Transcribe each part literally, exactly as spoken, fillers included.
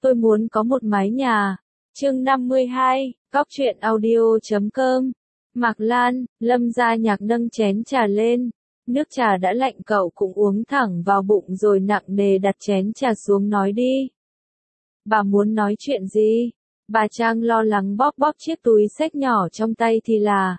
Tôi muốn có một mái nhà. Chương năm mươi hai, Góc truyện audio.com. Mạc Lan, Lâm Gia Nhạc nâng chén trà lên. Nước trà đã lạnh cậu cũng uống thẳng vào bụng rồi nặng nề đặt chén trà xuống nói đi. Bà muốn nói chuyện gì? Bà Trang lo lắng bóp bóp chiếc túi xách nhỏ trong tay thì là.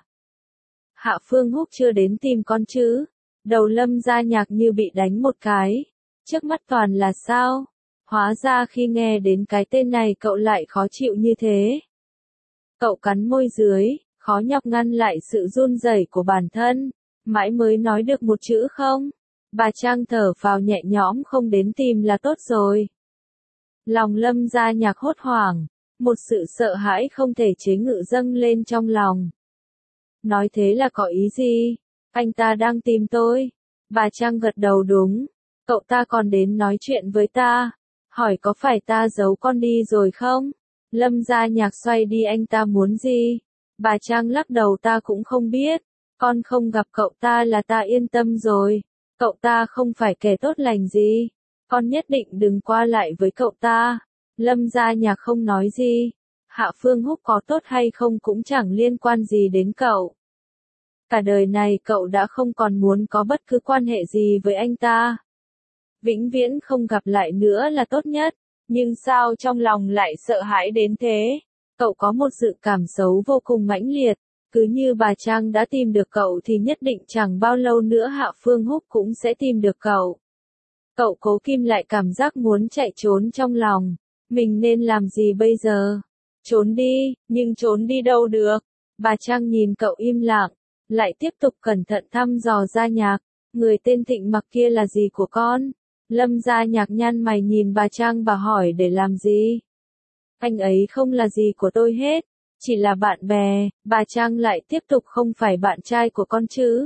Hạ Phương Húc chưa đến tìm con chứ? Đầu Lâm Gia Nhạc như bị đánh một cái. Trước mắt toàn là sao? Hóa ra khi nghe đến cái tên này cậu lại khó chịu như thế. Cậu cắn môi dưới, khó nhọc ngăn lại sự run rẩy của bản thân. Mãi mới nói được một chữ không? Bà Trang thở phào nhẹ nhõm không đến tìm là tốt rồi. Lòng Lâm Gia Nhạc hốt hoảng, một sự sợ hãi không thể chế ngự dâng lên trong lòng. Nói thế là có ý gì? Anh ta đang tìm tôi. Bà Trang gật đầu đúng. Cậu ta còn đến nói chuyện với ta. Hỏi có phải ta giấu con đi rồi không? Lâm Gia Nhạc xoay đi anh ta muốn gì? Bà Trang lắc đầu ta cũng không biết. Con không gặp cậu ta là ta yên tâm rồi. Cậu ta không phải kẻ tốt lành gì. Con nhất định đừng qua lại với cậu ta. Lâm Gia Nhạc không nói gì. Hạ Phương Húc có tốt hay không cũng chẳng liên quan gì đến cậu. Cả đời này cậu đã không còn muốn có bất cứ quan hệ gì với anh ta. Vĩnh viễn không gặp lại nữa là tốt nhất. Nhưng sao trong lòng lại sợ hãi đến thế? Cậu có một dự cảm xấu vô cùng mãnh liệt. Cứ như bà Trang đã tìm được cậu thì nhất định chẳng bao lâu nữa Hạ Phương Húc cũng sẽ tìm được cậu. Cậu cố kìm lại cảm giác muốn chạy trốn trong lòng. Mình nên làm gì bây giờ? Trốn đi, nhưng trốn đi đâu được? Bà Trang nhìn cậu im lặng, lại tiếp tục cẩn thận thăm dò Gia Nhạc. Người tên Thịnh Mặc kia là gì của con? Lâm Gia Nhạc nhăn mày nhìn bà Trang và hỏi để làm gì? Anh ấy không là gì của tôi hết, chỉ là bạn bè. Bà Trang lại tiếp tục không phải bạn trai của con chứ?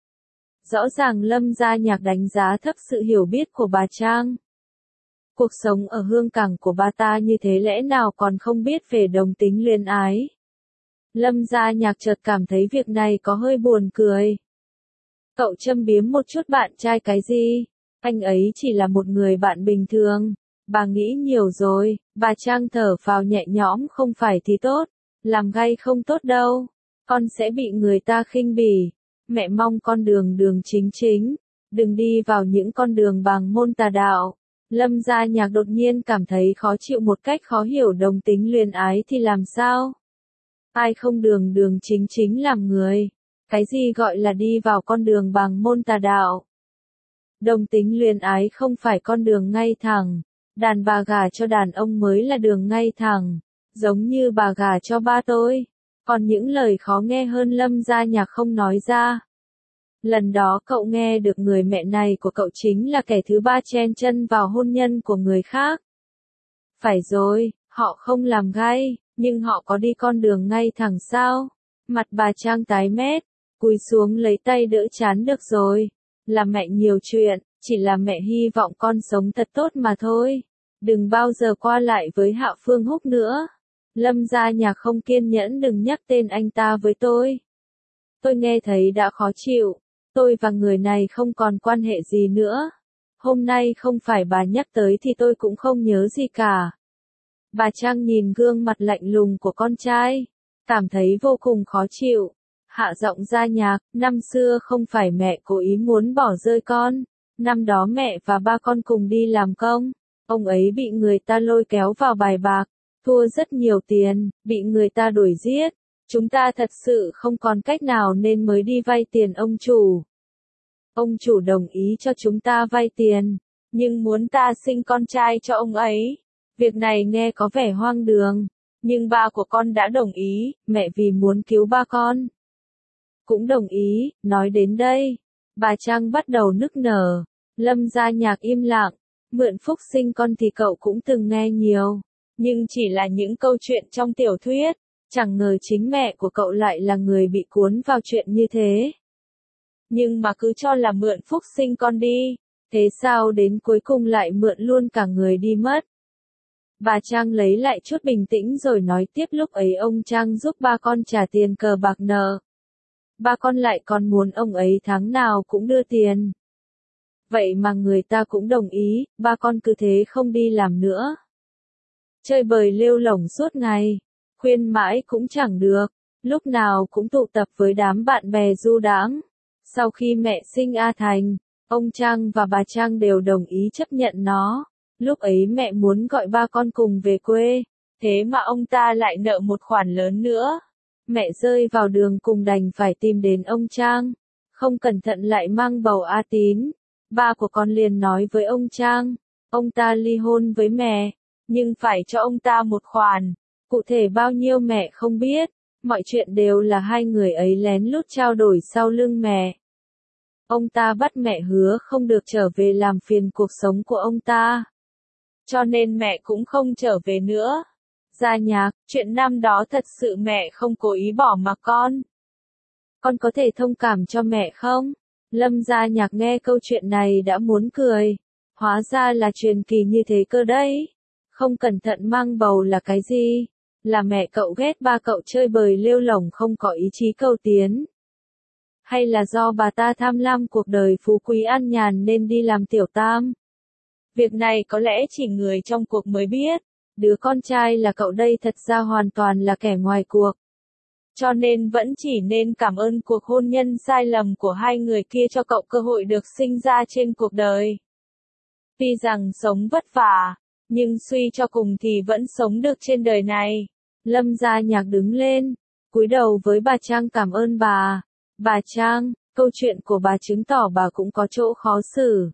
Rõ ràng Lâm Gia Nhạc đánh giá thấp sự hiểu biết của bà Trang. Cuộc sống ở hương cảng của bà ta như thế lẽ nào còn không biết về đồng tính luyến ái. Lâm Gia Nhạc chợt cảm thấy việc này có hơi buồn cười. Cậu châm biếm một chút bạn trai cái gì? Anh ấy chỉ là một người bạn bình thường. Bà nghĩ nhiều rồi. Bà Trang thở phào nhẹ nhõm không phải thì tốt. Làm gay không tốt đâu. Con sẽ bị người ta khinh bỉ. Mẹ mong con đường đường chính chính. Đừng đi vào những con đường bằng môn tà đạo. Lâm Gia Nhạc đột nhiên cảm thấy khó chịu một cách khó hiểu đồng tính luyến ái thì làm sao? Ai không đường đường chính chính làm người? Cái gì gọi là đi vào con đường bằng môn tà đạo? Đồng tính luyến ái không phải con đường ngay thẳng. Đàn bà gả cho đàn ông mới là đường ngay thẳng. Giống như bà gả cho ba tôi. Còn những lời khó nghe hơn Lâm Gia Nhạc không nói ra. Lần đó cậu nghe được người mẹ này của cậu chính là kẻ thứ ba chen chân vào hôn nhân của người khác. Phải rồi, họ không làm gay, nhưng họ có đi con đường ngay thẳng sao? Mặt bà Trang tái mét, cúi xuống lấy tay đỡ chán được rồi. Là mẹ nhiều chuyện, chỉ là mẹ hy vọng con sống thật tốt mà thôi. Đừng bao giờ qua lại với Hạ Phương Húc nữa. Lâm Gia Nhạc không kiên nhẫn đừng nhắc tên anh ta với tôi. Tôi nghe thấy đã khó chịu. Tôi và người này không còn quan hệ gì nữa. Hôm nay không phải bà nhắc tới thì tôi cũng không nhớ gì cả. Bà Trang nhìn gương mặt lạnh lùng của con trai. Cảm thấy vô cùng khó chịu. Hạ giọng Gia Nhạc, năm xưa không phải mẹ cố ý muốn bỏ rơi con. Năm đó mẹ và ba con cùng đi làm công. Ông ấy bị người ta lôi kéo vào bài bạc. Thua rất nhiều tiền, bị người ta đuổi giết. Chúng ta thật sự không còn cách nào nên mới đi vay tiền ông chủ. Ông chủ đồng ý cho chúng ta vay tiền, nhưng muốn ta sinh con trai cho ông ấy. Việc này nghe có vẻ hoang đường, nhưng ba của con đã đồng ý, mẹ vì muốn cứu ba con. Cũng đồng ý, nói đến đây. Bà Trang bắt đầu nức nở. Lâm Gia Nhạc im lặng, mượn phúc sinh con thì cậu cũng từng nghe nhiều. Nhưng chỉ là những câu chuyện trong tiểu thuyết. Chẳng ngờ chính mẹ của cậu lại là người bị cuốn vào chuyện như thế. Nhưng mà cứ cho là mượn phúc sinh con đi. Thế sao đến cuối cùng lại mượn luôn cả người đi mất? Bà Trang lấy lại chút bình tĩnh rồi nói tiếp lúc ấy ông Trang giúp ba con trả tiền cờ bạc nợ. Ba con lại còn muốn ông ấy tháng nào cũng đưa tiền. Vậy mà người ta cũng đồng ý, ba con cứ thế không đi làm nữa. chơi bời lêu lổng suốt ngày, khuyên mãi cũng chẳng được, lúc nào cũng tụ tập với đám bạn bè du đãng. Sau khi mẹ sinh A Thành, ông Trang và bà Trang đều đồng ý chấp nhận nó. Lúc ấy mẹ muốn gọi ba con cùng về quê, thế mà ông ta lại nợ một khoản lớn nữa. Mẹ rơi vào đường cùng đành phải tìm đến ông Trang. Không cẩn thận lại mang bầu A Tín. Ba của con liền nói với ông Trang, ông ta ly hôn với mẹ, nhưng phải cho ông ta một khoản. Cụ thể bao nhiêu mẹ không biết, mọi chuyện đều là hai người ấy lén lút trao đổi sau lưng mẹ. Ông ta bắt mẹ hứa không được trở về làm phiền cuộc sống của ông ta. Cho nên mẹ cũng không trở về nữa. Gia Nhạc, chuyện năm đó thật sự mẹ không cố ý bỏ mặc con. Con có thể thông cảm cho mẹ không? Lâm Gia Nhạc nghe câu chuyện này đã muốn cười. Hóa ra là truyền kỳ như thế cơ đấy. Không cẩn thận mang bầu là cái gì? Là mẹ cậu ghét ba cậu chơi bời lêu lổng không có ý chí cầu tiến? Hay là do bà ta tham lam cuộc đời phú quý an nhàn nên đi làm tiểu tam? Việc này có lẽ chỉ người trong cuộc mới biết. Đứa con trai là cậu đây thật ra hoàn toàn là kẻ ngoài cuộc. Cho nên vẫn chỉ nên cảm ơn cuộc hôn nhân sai lầm của hai người kia cho cậu cơ hội được sinh ra trên cuộc đời. Tuy rằng sống vất vả, nhưng suy cho cùng thì vẫn sống được trên đời này. Lâm Gia Nhạc đứng lên, cúi đầu với bà Trang cảm ơn bà. Bà Trang, câu chuyện của bà chứng tỏ bà cũng có chỗ khó xử.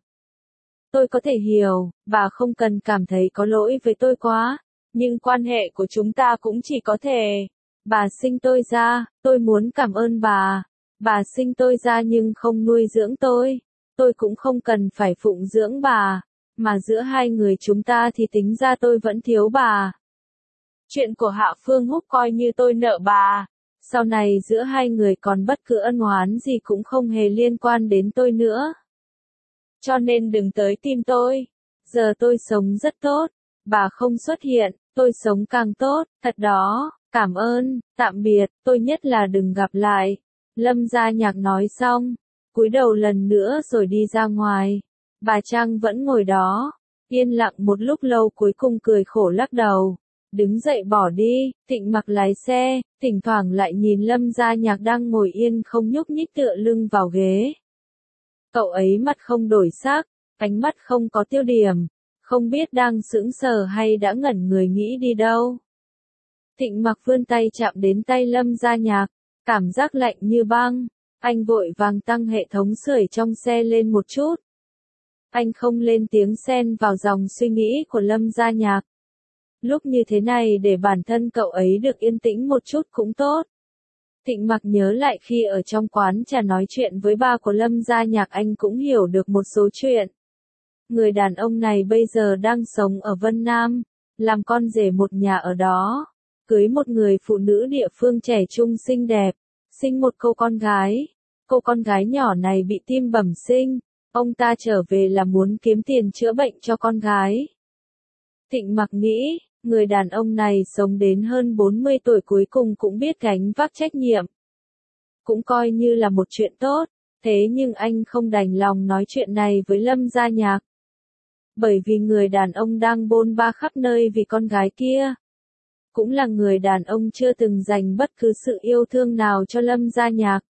Tôi có thể hiểu, bà không cần cảm thấy có lỗi với tôi quá, nhưng quan hệ của chúng ta cũng chỉ có thể. Bà sinh tôi ra, tôi muốn cảm ơn bà. Bà sinh tôi ra nhưng không nuôi dưỡng tôi. Tôi cũng không cần phải phụng dưỡng bà. Mà giữa hai người chúng ta thì tính ra tôi vẫn thiếu bà. Chuyện của Hạ Phương Húc coi như tôi nợ bà. Sau này giữa hai người còn bất cứ ân oán gì cũng không hề liên quan đến tôi nữa. Cho nên đừng tới tìm tôi. Giờ tôi sống rất tốt. Bà không xuất hiện, tôi sống càng tốt, thật đó. Cảm ơn, tạm biệt, tôi nhất là đừng gặp lại. Lâm Gia Nhạc nói xong, cúi đầu lần nữa rồi đi ra ngoài. Bà Trang vẫn ngồi đó, yên lặng một lúc lâu cuối cùng cười khổ lắc đầu. Đứng dậy bỏ đi, Thịnh Mặc lái xe, thỉnh thoảng lại nhìn Lâm Gia Nhạc đang ngồi yên không nhúc nhích tựa lưng vào ghế. Cậu ấy mặt không đổi sắc, ánh mắt không có tiêu điểm, không biết đang sững sờ hay đã ngẩn người nghĩ đi đâu. Thịnh Mặc vươn tay chạm đến tay Lâm Gia Nhạc, cảm giác lạnh như băng, anh vội vàng tăng hệ thống sưởi trong xe lên một chút. Anh không lên tiếng xen vào dòng suy nghĩ của Lâm Gia Nhạc. Lúc như thế này để bản thân cậu ấy được yên tĩnh một chút cũng tốt. Thịnh Mặc nhớ lại khi ở trong quán trà nói chuyện với ba của Lâm Gia Nhạc anh cũng hiểu được một số chuyện. Người đàn ông này bây giờ đang sống ở Vân Nam, làm con rể một nhà ở đó, cưới một người phụ nữ địa phương trẻ trung xinh đẹp, sinh một cô con gái. Cô con gái nhỏ này bị tim bẩm sinh, ông ta trở về là muốn kiếm tiền chữa bệnh cho con gái. Thịnh Mặc nghĩ, người đàn ông này sống đến hơn bốn mươi tuổi cuối cùng cũng biết gánh vác trách nhiệm. Cũng coi như là một chuyện tốt, thế nhưng anh không đành lòng nói chuyện này với Lâm Gia Nhạc. Bởi vì người đàn ông đang bôn ba khắp nơi vì con gái kia. Cũng là người đàn ông chưa từng dành bất cứ sự yêu thương nào cho Lâm Gia Nhạc.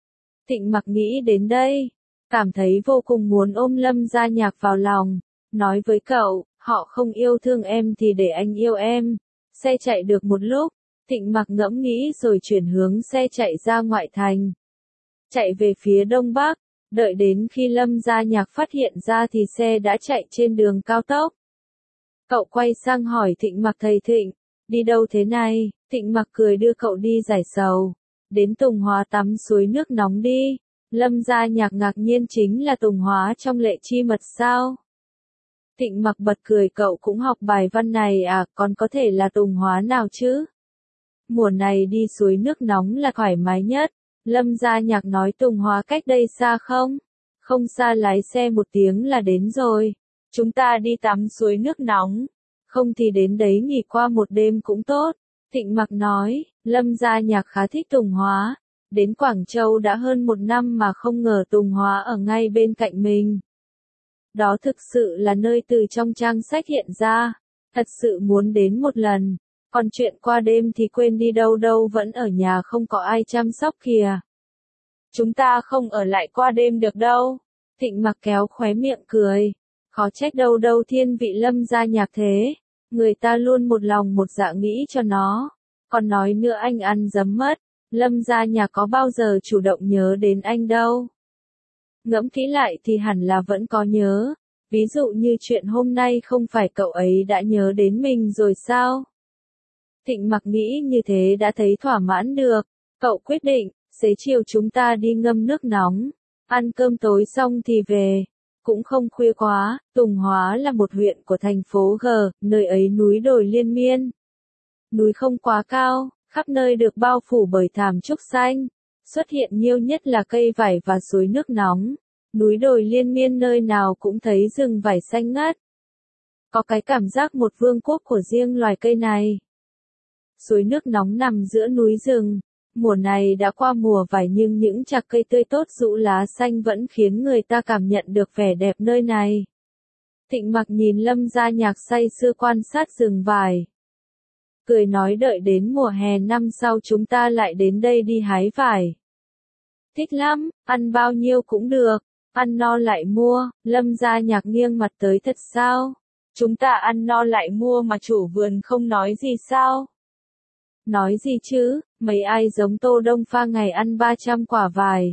Thịnh Mặc nghĩ đến đây, cảm thấy vô cùng muốn ôm Lâm Gia Nhạc vào lòng, nói với cậu, họ không yêu thương em thì để anh yêu em. Xe chạy được một lúc, Thịnh Mặc ngẫm nghĩ rồi chuyển hướng xe chạy ra ngoại thành. Chạy về phía đông bắc, đợi đến khi Lâm Gia Nhạc phát hiện ra thì xe đã chạy trên đường cao tốc. Cậu quay sang hỏi Thịnh Mặc, thầy Thịnh, đi đâu thế này? Thịnh Mặc cười đưa cậu đi giải sầu. Đến Tùng Hóa tắm suối nước nóng đi. Lâm Gia Nhạc ngạc nhiên, chính là Tùng Hóa trong Lệ Chi Mật sao? Thịnh Mặc bật cười, cậu cũng học bài văn này à, còn có thể là Tùng Hóa nào chứ? Mùa này đi suối nước nóng là thoải mái nhất. Lâm Gia Nhạc nói, Tùng Hóa cách đây xa không? Không xa, lái xe một tiếng là đến rồi. Chúng ta đi tắm suối nước nóng. Không thì đến đấy nghỉ qua một đêm cũng tốt. Thịnh Mặc nói, Lâm Gia Nhạc khá thích Tùng Hóa. Đến Quảng Châu đã hơn một năm mà không ngờ Tùng Hóa ở ngay bên cạnh mình. Đó thực sự là nơi từ trong trang sách hiện ra. Thật sự muốn đến một lần. Còn chuyện qua đêm thì quên đi đâu đâu vẫn ở nhà không có ai chăm sóc kìa. Chúng ta không ở lại qua đêm được đâu. Thịnh Mặc kéo khóe miệng cười. Khó trách đâu đâu thiên vị Lâm gia nhạc thế. Người ta luôn một lòng một dạ nghĩ cho nó. Còn nói nữa anh ăn dấm mất. Lâm gia nhạc có bao giờ chủ động nhớ đến anh đâu. Ngẫm kỹ lại thì hẳn là vẫn có nhớ. Ví dụ như chuyện hôm nay không phải cậu ấy đã nhớ đến mình rồi sao? Thịnh Mặc nghĩ như thế đã thấy thỏa mãn được. Cậu quyết định, xế chiều chúng ta đi ngâm nước nóng. Ăn cơm tối xong thì về. Cũng không khuya quá, Tùng Hóa là một huyện của thành phố G, nơi ấy núi đồi liên miên. Núi không quá cao, khắp nơi được bao phủ bởi thảm trúc xanh. Xuất hiện nhiều nhất là cây vải và suối nước nóng. Núi đồi liên miên nơi nào cũng thấy rừng vải xanh ngắt. Có cái cảm giác một vương quốc của riêng loài cây này. Suối nước nóng nằm giữa núi rừng. Mùa này đã qua mùa vải nhưng những chạc cây tươi tốt rũ lá xanh vẫn khiến người ta cảm nhận được vẻ đẹp nơi này. Thịnh Mặc nhìn Lâm gia nhạc say sưa quan sát rừng vải. Cười nói đợi đến mùa hè năm sau chúng ta lại đến đây đi hái vải. Thích lắm, ăn bao nhiêu cũng được, ăn no lại mua. Lâm gia nhạc nghiêng mặt tới thật sao? Chúng ta ăn no lại mua mà chủ vườn không nói gì sao? Nói gì chứ, mấy ai giống Tô Đông Pha ngày ăn ba trăm quả vải.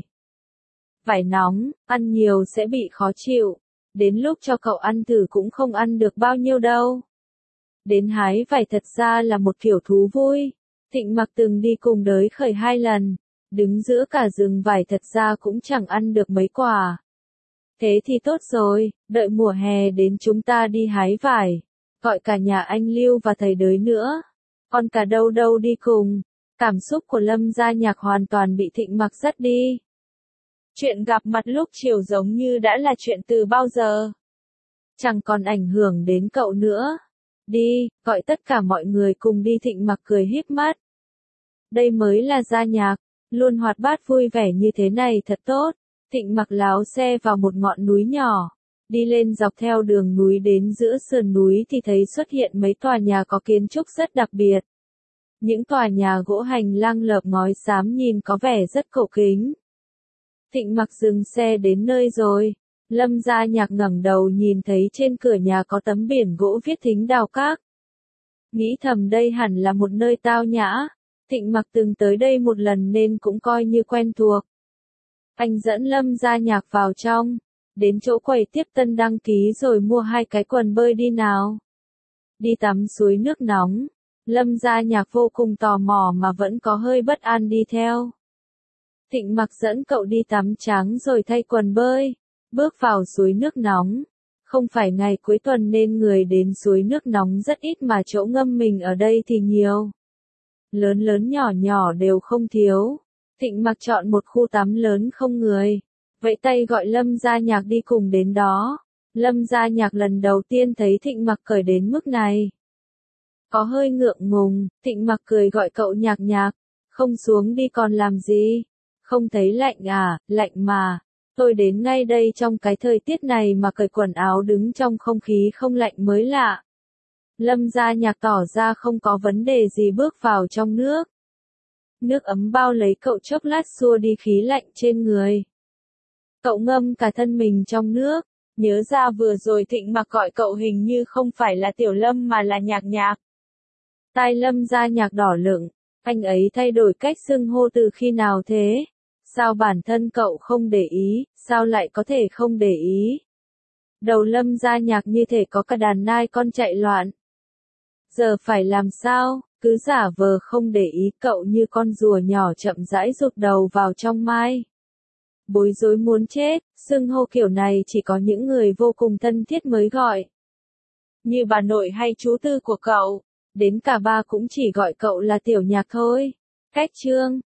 Vải nóng, ăn nhiều sẽ bị khó chịu. Đến lúc cho cậu ăn thử cũng không ăn được bao nhiêu đâu. Đến hái vải thật ra là một kiểu thú vui. Thịnh Mặc từng đi cùng đới khởi hai lần. Đứng giữa cả rừng vải thật ra cũng chẳng ăn được mấy quả. Thế thì tốt rồi, đợi mùa hè đến chúng ta đi hái vải. Gọi cả nhà anh Lưu và thầy đới nữa. Còn cả đâu đâu đi cùng. Cảm xúc của Lâm gia nhạc hoàn toàn bị Thịnh Mặc dắt đi. Chuyện gặp mặt lúc chiều giống như đã là chuyện từ bao giờ. Chẳng còn ảnh hưởng đến cậu nữa. Đi, gọi tất cả mọi người cùng đi. Thịnh Mặc cười híp mắt. Đây mới là gia nhạc, luôn hoạt bát vui vẻ như thế này thật tốt. Thịnh Mặc lái xe vào một ngọn núi nhỏ. Đi lên dọc theo đường núi đến giữa sườn núi thì thấy xuất hiện mấy tòa nhà có kiến trúc rất đặc biệt. Những tòa nhà gỗ hành lang lợp ngói xám nhìn có vẻ rất cổ kính. Thịnh Mặc dừng xe đến nơi rồi. Lâm gia nhạc ngẩng đầu nhìn thấy trên cửa nhà có tấm biển gỗ viết Thính Đào Các. Nghĩ thầm đây hẳn là một nơi tao nhã. Thịnh Mặc từng tới đây một lần nên cũng coi như quen thuộc. Anh dẫn Lâm gia nhạc vào trong. Đến chỗ quầy tiếp tân đăng ký rồi mua hai cái quần bơi đi nào. Đi tắm suối nước nóng. Lâm gia nhạc vô cùng tò mò mà vẫn có hơi bất an đi theo. Thịnh Mặc dẫn cậu đi tắm trắng rồi thay quần bơi. Bước vào suối nước nóng. Không phải ngày cuối tuần nên người đến suối nước nóng rất ít mà chỗ ngâm mình ở đây thì nhiều. Lớn lớn nhỏ nhỏ đều không thiếu. Thịnh Mặc chọn một khu tắm lớn không người. Vẫy tay gọi Lâm gia nhạc đi cùng đến đó. Lâm gia nhạc lần đầu tiên thấy Thịnh Mặc cởi đến mức này. Có hơi ngượng ngùng, Thịnh Mặc cười gọi cậu nhạc nhạc. Không xuống đi còn làm gì? Không thấy lạnh à? Lạnh mà. Tôi đến ngay đây trong cái thời tiết này mà cởi quần áo đứng trong không khí không lạnh mới lạ. Lâm gia nhạc tỏ ra không có vấn đề gì bước vào trong nước. Nước ấm bao lấy cậu chốc lát xua đi khí lạnh trên người. Cậu ngâm cả thân mình trong nước. Nhớ ra vừa rồi Thịnh Mặc gọi cậu hình như không phải là Tiểu Lâm mà là Nhạc Nhạc. Tai Lâm gia nhạc đỏ lựng. Anh ấy thay đổi cách xưng hô từ khi nào thế? Sao bản thân cậu không để ý, sao lại có thể không để ý? Đầu Lâm gia nhạc như thể có cả đàn nai con chạy loạn. Giờ phải làm sao? Cứ giả vờ không để ý, cậu như con rùa nhỏ chậm rãi rụt đầu vào trong mai. Bối rối muốn chết, xưng hô kiểu này chỉ có những người vô cùng thân thiết mới gọi. Như bà nội hay chú Tư của cậu, đến cả ba cũng chỉ gọi cậu là Tiểu Nhạc thôi. Cách chương